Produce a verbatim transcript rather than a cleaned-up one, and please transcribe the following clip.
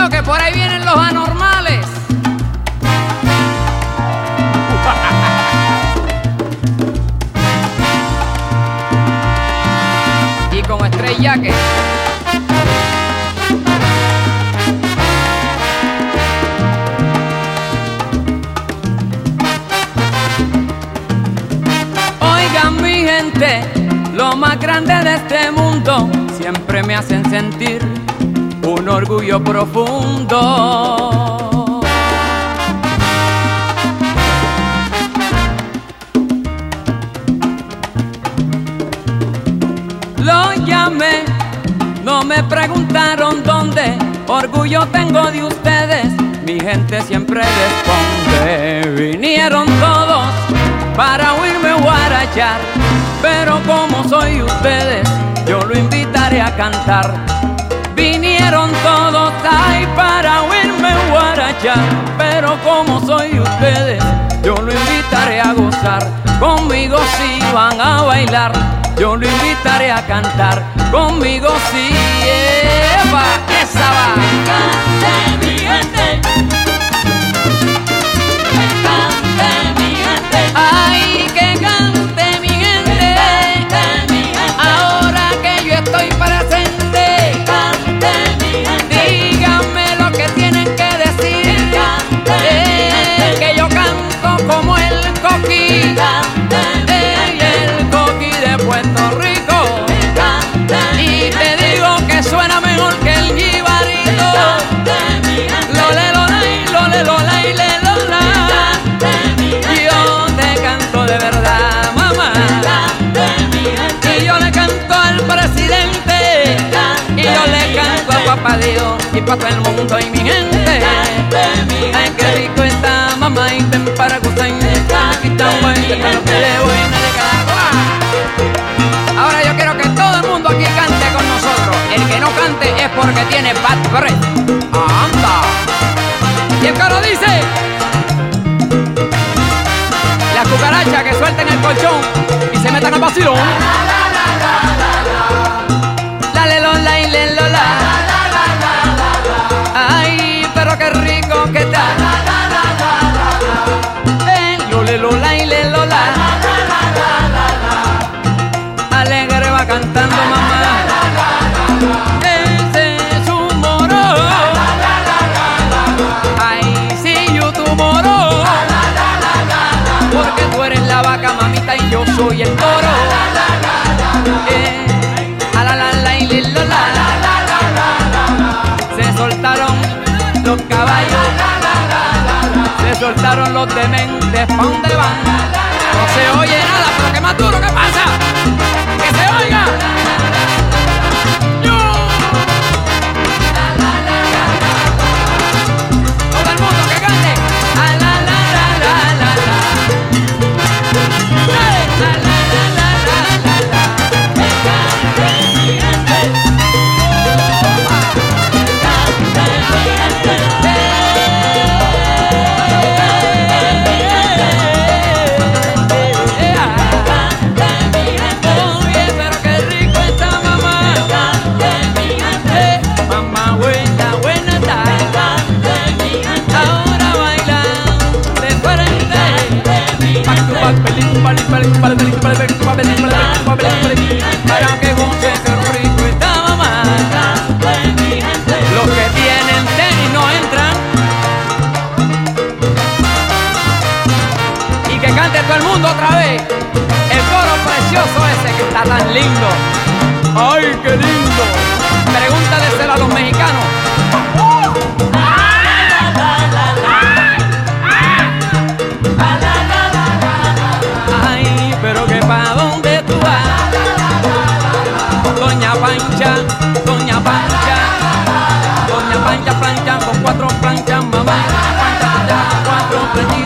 Cuidado que por ahí vienen los anormales. Y con Estrella que oigan mi gente, lo más grande de este mundo siempre me hacen sentir un orgullo profundo. Lo llamé, no me preguntaron dónde, orgullo tengo de ustedes, mi gente siempre responde. Vinieron todos para oírme guarachar, pero como soy ustedes, yo lo invitaré a cantar. Vinieron todos ahí para oírme guarachar, pero como soy ustedes, yo lo invitaré a gozar. Conmigo sí van a bailar, yo lo invitaré a cantar. Conmigo sí, ¡epa! ¡Esa va! Cante mi gente, que cante mi gente, ¡Ay, que cante mi gente! cante mi gente, Ahora que yo estoy presente, cante mi gente, díganme lo que tienen que decir. cante mi gente, Eh, que yo canto como el coqui, cante mi eh, el coqui de Puerto Rico. cante Y te digo que suena mejor que el jibarito. cante mi gente, Lole, lola, y lole, lola, y le, lola. cante mi gente, Yo te canto de verdad, mamá. cante mi gente, Y yo le canto al presidente. Y yo le canto a papá Dios y pa' todo el mundo y mi gente. Ay, qué rico está, mamá, y ven para gustar. Aquí está un buen que lo que le voy a regalar. Ahora yo quiero que todo el mundo aquí cante con nosotros. El que no cante es porque tiene bad breath. ¡Anda! Y el coro dice: las cucarachas que suelten el colchón y se metan al vacilón. La le lola y le lola. Ay, pero qué rico que está. Eh, lole lola y le lola. Alegre va cantando mamá. Ese es un moro. Ay, sí, yo tu moro. Porque tú eres la vaca, mamita, y yo soy el toro. Eh, a la la la y le lola. Se soltaron los caballos, se soltaron los dementes, ¿pa' dónde van? No se oye nada, pero qué más duro, ¿qué pasa? ¡Que se oiga! ¡Yo! Todo el mundo que cante. ¡A la la la la la la! ¡Dale! ¡La la la la la la la! cante mi gente, cante mi gente, cante mi gente, Oye, pero qué rico está mamá. cante mi gente, Eh, mamá buena, buena está. cante mi gente, Ahora baila de frente. Pa' tu pa' pelín, pali, pali, pali, pali, pali, pali, pali, pali, pali, pali, pali, para que goce que rico está mamá. cante mi gente, Los que tienen tenis no entran. Y que cante todo el mundo otra vez el coro precioso ese que está tan lindo. ¡Ay, qué lindo! Pregúntadeselo a los mexicanos. Ay, pero que pa' dónde tú vas, Doña Pancha, Doña Pancha, Doña Pancha plancha con cuatro planchas, mamá. Pancha plancha con cuatro planchas.